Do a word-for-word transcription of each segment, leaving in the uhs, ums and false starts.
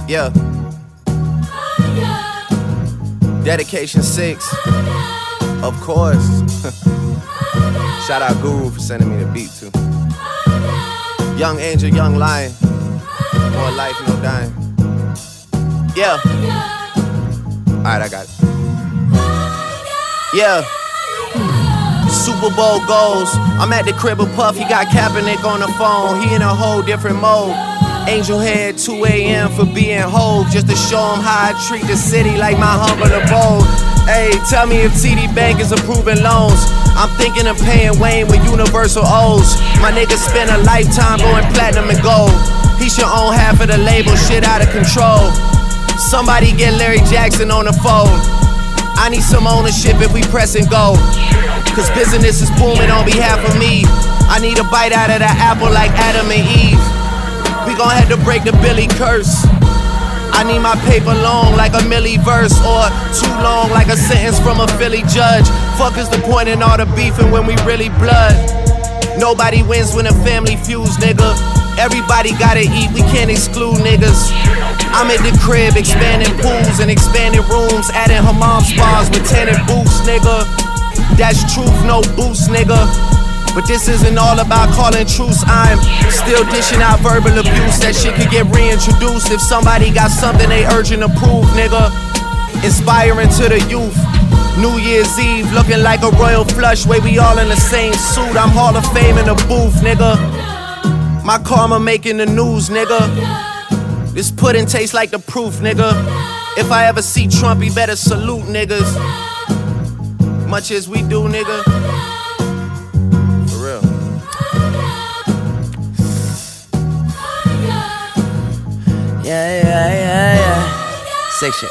Yeah. Dedication six. Of course. Shout out Guru for sending me the beat too. Young Angel, Young Lion. More life, no dying. Yeah. Alright, I got it. Yeah. Super Bowl goals. I'm at the crib of Puff, he got Kaepernick on the phone. He in a whole different mode. Angel Head, two a.m. for being Hove, just to show him how I treat the city like my humble abode. Hey, tell me if T D Bank is approving loans. I'm thinking of paying Wayne with Universal O's. My nigga spent a lifetime going platinum and gold. He should own half of the label, shit out of control. Somebody get Larry Jackson on the phone. I need some ownership if we press and go, cause business is booming on behalf of me. I need a bite out of the apple like Adam and Eve. We gon' have to break the Billy curse. I need my paper long like a Millie verse, or too long like a sentence from a Philly judge. Fuck is the point in all the beefing when we really blood? Nobody wins when a family feuds, nigga. Everybody gotta eat, we can't exclude niggas. I'm at the crib expanding pools and expanding rooms, adding hammam spas with tenant booths, nigga. That's truth, no boost, nigga. But this isn't all about calling truce. I'm still dishing out verbal abuse. That shit could get reintroduced if somebody got something they urgent to prove, nigga. Inspiring to the youth. New Year's Eve looking like a royal flush, way we all in the same suit. I'm Hall of Fame in the booth, nigga. My karma making the news, nigga. This pudding tastes like the proof, nigga. If I ever see Trump, he better salute niggas. Much as we do, nigga. Yeah, yeah, yeah, yeah. Section.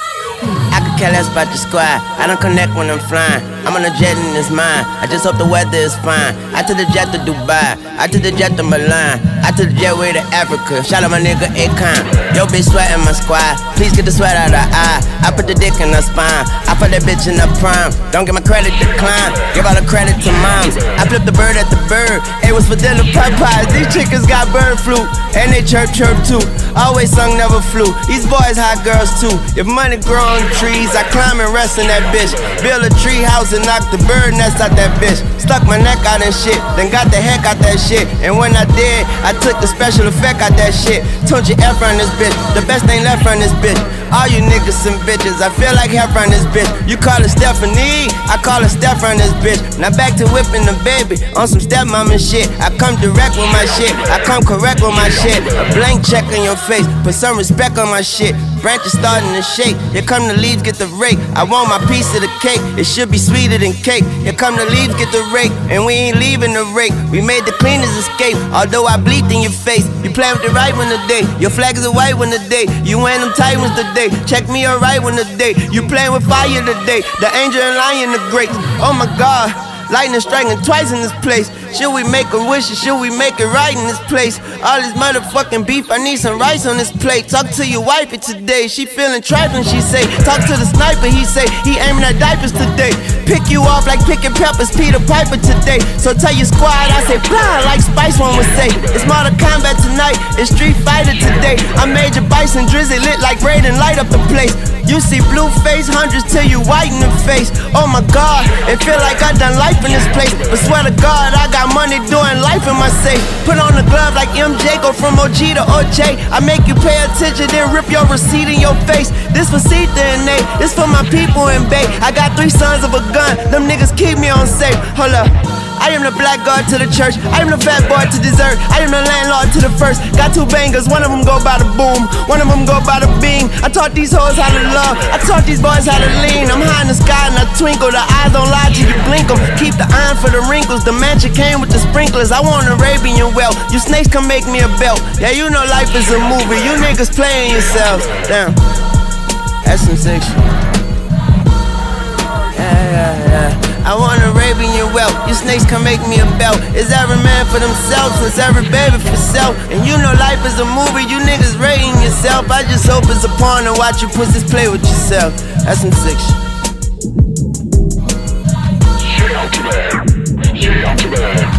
I could care less about the squad. I don't connect when I'm flying. I'm on a jet in his mind. I just hope the weather is fine. I took the jet to Dubai. I took the jet to Milan. I took the jet way to Africa. Shout out my nigga Akon. Yo, bitch, sweat in my squad. Please get the sweat out of the eye. I put the dick in her spine. I put that bitch in the prime. Don't get my credit declined. Give all the credit to moms. I flipped the bird at the bird. It was for dinner Popeyes. These chickens got bird flu. And they chirp chirp too. Always sung, never flew. These boys hot girls too. If money grow on trees, I climb and rest in that bitch. Build a tree house and knock the bird nest out that bitch. Stuck my neck out and shit, then got the heck out that shit. And when I did, I took the special effect out that shit. Told you F on this bitch, the best thing left on this bitch. All you niggas some bitches, I feel like F on this bitch. You call her Stephanie, I call her Steph on this bitch. Now back to whipping the baby on some stepmama shit. I come direct with my shit, I come correct with my shit. A blank check on your face, put some respect on my shit. Branches starting to shake, here come the leaves, get the rake. I want my piece of the cake, it should be sweeter than cake. Here come the leaves, get the rake, and we ain't leaving the rake. We made the cleaners escape, although I bleed in your face. You play with the right one today, your flag is a white one today. You wearing them tight ones today, check me a right one today. You playing with fire today, the angel and lion the great. Oh my God, lightning striking twice in this place. Should we make a wish or should we make it right in this place? All this motherfucking beef, I need some rice on this plate. Talk to your wifey today, she feeling trifling, she say. Talk to the sniper, he say, he aiming at diapers today. Pick you off like picking peppers, Peter Piper today. So tell your squad, I say, blah, like Spice One would say. It's Mortal Kombat tonight, it's Street Fighter today. I'm Major Bison, Drizzy lit like Raiden, light up the place. You see blue face, hundreds till you white in the face. Oh my God, it feel like I done life in this place. But swear to God, I got money doing life in my safe. Put on the glove like M J, go from O G to O J. I make you pay attention, then rip your receipt in your face. This for Cetha and Nate, this for my people in Bay. I got three sons of a gun, them niggas keep me on safe. Hold up, I am the black god to the church, I am the fat boy to dessert, I am the landlord to the first. Got two bangers, one of them go by the boom, one of them go by the beam. I taught these hoes how to love, I taught these boys how to lean. I'm high in the sky and I twinkle, the eyes don't lie till you blink them. Keep the iron for the wrinkles, the mansion came with the sprinklers. I want Arabian well, you snakes come make me a belt. Yeah, you know life is a movie, you niggas playing yourselves. Damn, that's some sick shit. Yeah, yeah, yeah. I want Arabian wealth, you snakes can make me a belt. It's every man for themselves, it's every baby for self. And you know life is a movie, you niggas rating yourself. I just hope it's a porn and watch you pussies play with yourself. That's some sick shit.